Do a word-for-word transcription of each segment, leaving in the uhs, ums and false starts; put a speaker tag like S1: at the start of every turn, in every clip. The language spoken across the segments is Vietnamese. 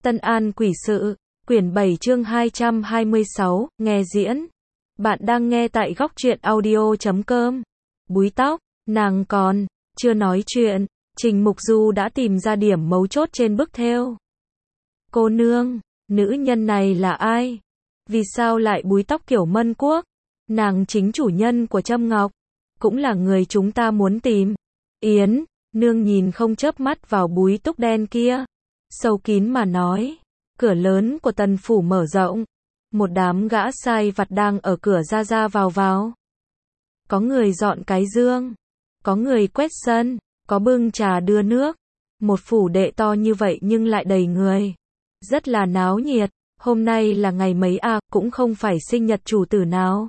S1: Tân An Quỷ Sự, quyển bảy chương hai trăm hai mươi sáu, nghe diễn. Bạn đang nghe tại góc truyện audio chấm com. Búi tóc, nàng còn chưa nói chuyện, Trình Mục Du đã tìm ra điểm mấu chốt trên bức thêu. Cô nương, nữ nhân này là ai? Vì sao lại búi tóc kiểu Mân Quốc? Nàng chính chủ nhân của Trâm Ngọc, cũng là người chúng ta muốn tìm. Yến, nương nhìn không chớp mắt vào búi tóc đen kia, sâu kín mà nói. Cửa lớn của tần phủ mở rộng, một đám gã sai vặt đang ở cửa ra ra vào vào. Có người dọn cái dương, có người quét sân, có bưng trà đưa nước. Một phủ đệ to như vậy nhưng lại đầy người, rất là náo nhiệt. Hôm nay là ngày mấy à, cũng không phải sinh nhật chủ tử nào.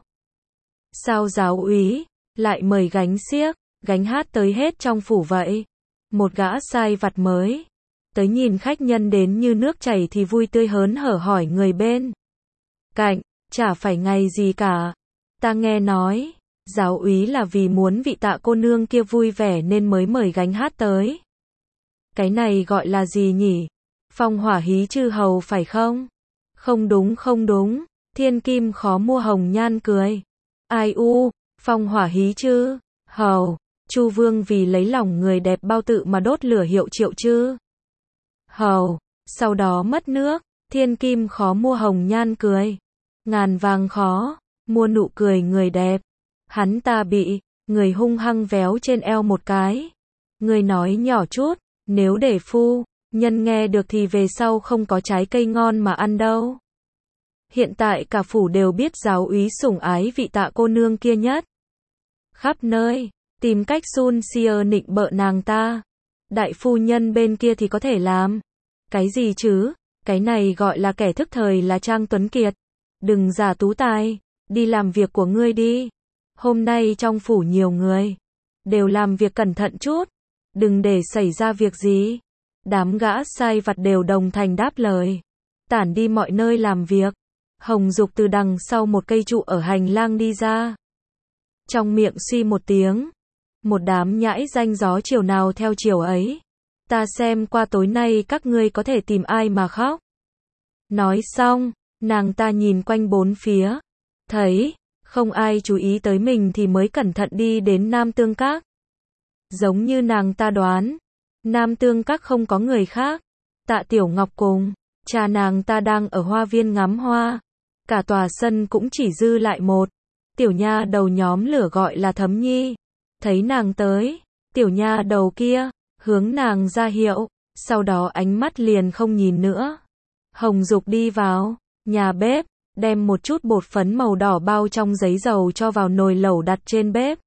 S1: Sao giáo úy lại mời gánh xiếc, gánh hát tới hết trong phủ vậy? Một gã sai vặt mới tới nhìn khách nhân đến như nước chảy thì vui tươi hớn hở hỏi người bên cạnh, chả phải ngày gì cả. Ta nghe nói, giáo úy là vì muốn vị Tạ cô nương kia vui vẻ nên mới mời gánh hát tới. Cái này gọi là gì nhỉ? Phong hỏa hí chư hầu phải không? Không đúng không đúng, thiên kim khó mua hồng nhan cười. Ai u, phong hỏa hí chư hầu, Chu Vương vì lấy lòng người đẹp bao tự mà đốt lửa hiệu triệu chư hầu, sau đó mất nước. Thiên kim khó mua hồng nhan cười, ngàn vàng khó mua nụ cười người đẹp. Hắn ta bị người hung hăng véo trên eo một cái. Người nói nhỏ chút, nếu để phu nhân nghe được thì về sau không có trái cây ngon mà ăn đâu. Hiện tại cả phủ đều biết giáo úy sủng ái vị Tạ cô nương kia nhất. Khắp nơi tìm cách sun sia nịnh bợ nàng ta. Đại phu nhân bên kia thì có thể làm cái gì chứ? Cái này gọi là kẻ thức thời là Trang Tuấn Kiệt. Đừng giả tú tài, đi làm việc của ngươi đi. Hôm nay trong phủ nhiều người, đều làm việc cẩn thận chút, đừng để xảy ra việc gì. Đám gã sai vặt đều đồng thành đáp lời, tản đi mọi nơi làm việc. Hồng Dục từ đằng sau một cây trụ ở hành lang đi ra, trong miệng suy một tiếng. Một đám nhãi danh gió chiều nào theo chiều ấy. Ta xem qua tối nay các ngươi có thể tìm ai mà khóc. Nói xong, nàng ta nhìn quanh bốn phía, thấy không ai chú ý tới mình thì mới cẩn thận đi đến Nam Tương Các. Giống như nàng ta đoán, Nam Tương Các không có người khác. Tạ Tiểu Ngọc cùng cha nàng ta đang ở hoa viên ngắm hoa. Cả tòa sân cũng chỉ dư lại một tiểu nha đầu nhóm lửa gọi là Thấm Nhi. Thấy nàng tới, tiểu nha đầu kia hướng nàng ra hiệu, sau đó ánh mắt liền không nhìn nữa. Hồng Dục đi vào nhà bếp, đem một chút bột phấn màu đỏ bao trong giấy dầu cho vào nồi lẩu đặt trên bếp.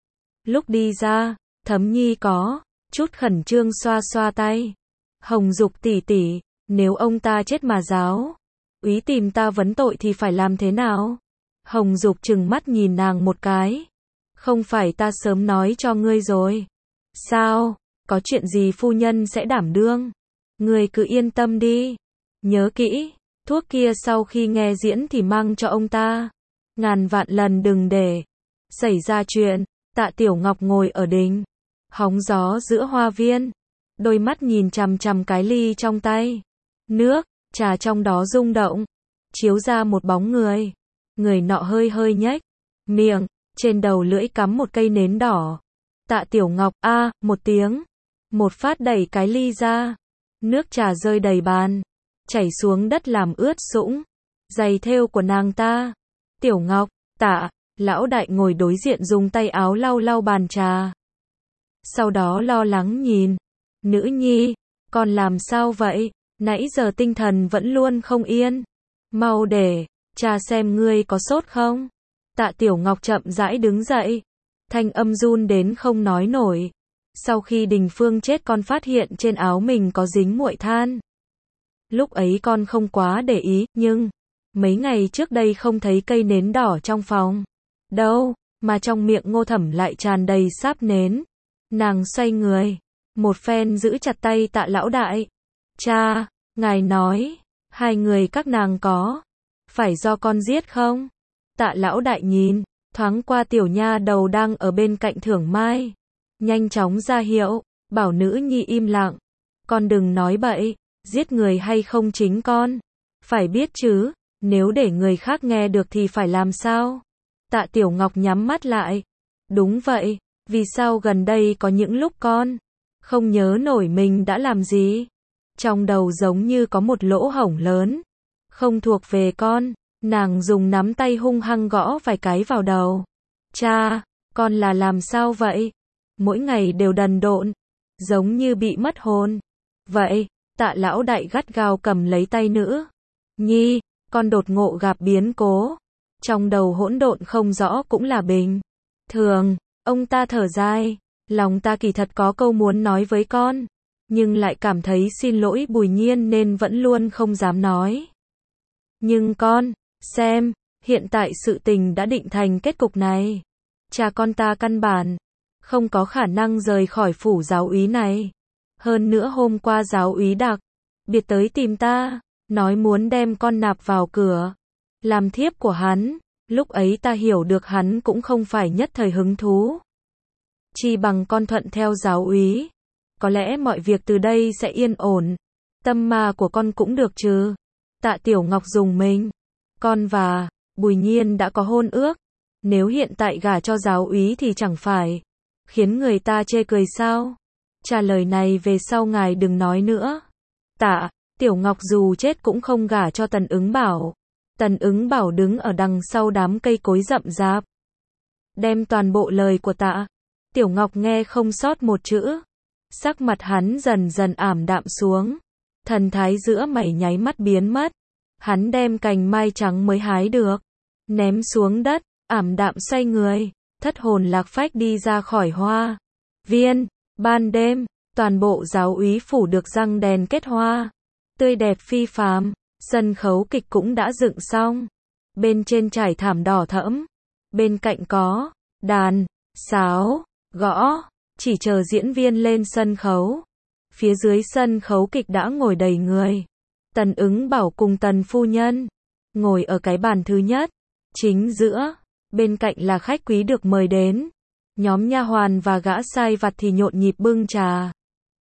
S1: Lúc đi ra, Thấm Nhi có chút khẩn trương xoa xoa tay. Hồng Dục tỷ tỷ, nếu ông ta chết mà giáo úy tìm ta vấn tội thì phải làm thế nào? Hồng Dục trừng mắt nhìn nàng một cái. Không phải ta sớm nói cho ngươi rồi sao? Có chuyện gì phu nhân sẽ đảm đương. Ngươi cứ yên tâm đi. Nhớ kỹ, thuốc kia sau khi nghe diễn thì mang cho ông ta. Ngàn vạn lần đừng để xảy ra chuyện. Tạ Tiểu Ngọc ngồi ở đình hóng gió giữa hoa viên, đôi mắt nhìn chằm chằm cái ly trong tay. Nước trà trong đó rung động, chiếu ra một bóng người. Người nọ hơi hơi nhếch miệng, trên đầu lưỡi cắm một cây nến đỏ. Tạ Tiểu Ngọc a à, một tiếng, một phát đẩy cái ly ra. Nước trà rơi đầy bàn, chảy xuống đất làm ướt sũng giày thêu của nàng ta. Tiểu Ngọc, Tạ, lão đại ngồi đối diện dùng tay áo lau lau bàn trà. Sau đó lo lắng nhìn, nữ nhi, con làm sao vậy? Nãy giờ tinh thần vẫn luôn không yên. Mau để cha xem ngươi có sốt không? Tạ Tiểu Ngọc chậm rãi đứng dậy, thanh âm run đến không nói nổi. Sau khi Đình Phương chết con phát hiện trên áo mình có dính muội than. Lúc ấy con không quá để ý, nhưng mấy ngày trước đây không thấy cây nến đỏ trong phòng đâu, mà trong miệng Ngô Thẩm lại tràn đầy sáp nến. Nàng xoay người, một phen giữ chặt tay Tạ lão đại. Cha, ngài nói, hai người các nàng có phải do con giết không? Tạ lão đại nhìn thoáng qua tiểu nha đầu đang ở bên cạnh Thưởng Mai, nhanh chóng ra hiệu, bảo nữ nhi im lặng. Con đừng nói bậy, giết người hay không chính con. Phải biết chứ, nếu để người khác nghe được thì phải làm sao? Tạ Tiểu Ngọc nhắm mắt lại. Đúng vậy, vì sao gần đây có những lúc con không nhớ nổi mình đã làm gì? Trong đầu giống như có một lỗ hổng lớn, không thuộc về con. Nàng dùng nắm tay hung hăng gõ vài cái vào đầu. Cha, con là làm sao vậy? Mỗi ngày đều đần độn, giống như bị mất hồn. Vậy, Tạ lão đại gắt gao cầm lấy tay nữ nhi, con đột ngộ gặp biến cố. Trong đầu hỗn độn không rõ cũng là bình thường. Ông ta thở dài, lòng ta kỳ thật có câu muốn nói với con, nhưng lại cảm thấy xin lỗi Bùi Nhiên nên vẫn luôn không dám nói. Nhưng con, xem, hiện tại sự tình đã định thành kết cục này. Cha con ta căn bản không có khả năng rời khỏi phủ giáo úy này. Hơn nữa hôm qua giáo úy đặc biệt tới tìm ta, nói muốn đem con nạp vào cửa, làm thiếp của hắn. Lúc ấy ta hiểu được hắn cũng không phải nhất thời hứng thú. Chi bằng con thuận theo giáo úy, có lẽ mọi việc từ đây sẽ yên ổn. Tâm ma của con cũng được chứ? Tạ Tiểu Ngọc dùng mình. Con và Bùi Nhiên đã có hôn ước. Nếu hiện tại gả cho giáo úy thì chẳng phải khiến người ta chê cười sao? Trả lời này về sau ngài đừng nói nữa. Tạ Tiểu Ngọc dù chết cũng không gả cho Tần Ứng Bảo. Tần Ứng Bảo đứng ở đằng sau đám cây cối rậm rạp, đem toàn bộ lời của Tạ Tiểu Ngọc nghe không sót một chữ. Sắc mặt hắn dần dần ảm đạm xuống, thần thái giữa mày nháy mắt biến mất. Hắn đem cành mai trắng mới hái được, ném xuống đất, ảm đạm xoay người, thất hồn lạc phách đi ra khỏi hoa viên. Ban đêm, toàn bộ giáo úy phủ được răng đèn kết hoa, tươi đẹp phi phàm. Sân khấu kịch cũng đã dựng xong, bên trên trải thảm đỏ thẫm, bên cạnh có đàn, sáo, gõ, chỉ chờ diễn viên lên sân khấu. Phía dưới sân khấu kịch đã ngồi đầy người. Tần Ứng Bảo cùng Tần phu nhân ngồi ở cái bàn thứ nhất, chính giữa, bên cạnh là khách quý được mời đến. Nhóm nha hoàn và gã sai vặt thì nhộn nhịp bưng trà,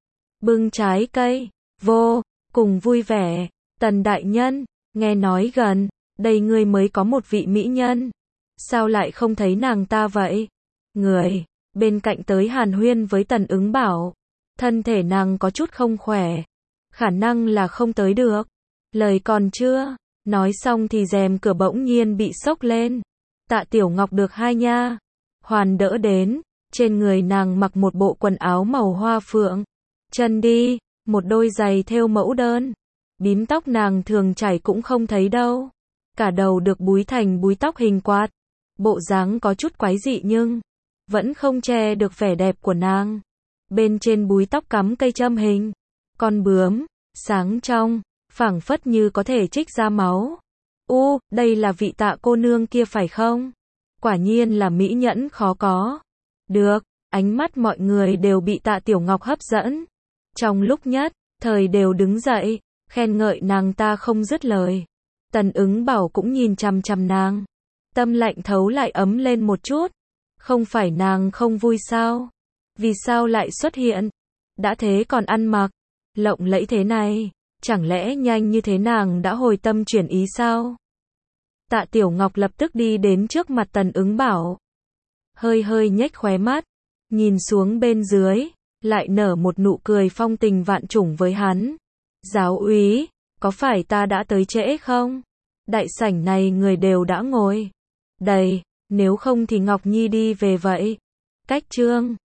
S1: bưng trái cây, vô cùng vui vẻ. Tần đại nhân, nghe nói gần đây ngươi mới có một vị mỹ nhân, sao lại không thấy nàng ta vậy? Người bên cạnh tới hàn huyên với Tần Ứng Bảo, thân thể nàng có chút không khỏe, khả năng là không tới được. Lời còn chưa nói xong thì rèm cửa bỗng nhiên bị xốc lên. Tạ Tiểu Ngọc được hai nha hoàn đỡ đến, trên người nàng mặc một bộ quần áo màu hoa phượng, chân đi một đôi giày thêu mẫu đơn. Bím tóc nàng thường chảy cũng không thấy đâu, cả đầu được búi thành búi tóc hình quạt. Bộ dáng có chút quái dị nhưng vẫn không che được vẻ đẹp của nàng. Bên trên búi tóc cắm cây châm hình con bướm, sáng trong, phảng phất như có thể trích ra máu. U, đây là vị Tạ cô nương kia phải không? Quả nhiên là mỹ nhẫn khó có được. Ánh mắt mọi người đều bị Tạ Tiểu Ngọc hấp dẫn. Trong lúc nhất thời đều đứng dậy, khen ngợi nàng ta không dứt lời. Tần Ứng Bảo cũng nhìn chằm chằm nàng, tâm lạnh thấu lại ấm lên một chút. Không phải nàng không vui sao? Vì sao lại xuất hiện? Đã thế còn ăn mặc lộng lẫy thế này, chẳng lẽ nhanh như thế nàng đã hồi tâm chuyển ý sao? Tạ Tiểu Ngọc lập tức đi đến trước mặt Tần Ứng Bảo, hơi hơi nhếch khóe mắt, nhìn xuống bên dưới, lại nở một nụ cười phong tình vạn trùng với hắn. Giáo úy, có phải ta đã tới trễ không? Đại sảnh này người đều đã ngồi đầy, nếu không thì Ngọc Nhi đi về vậy. Cách chương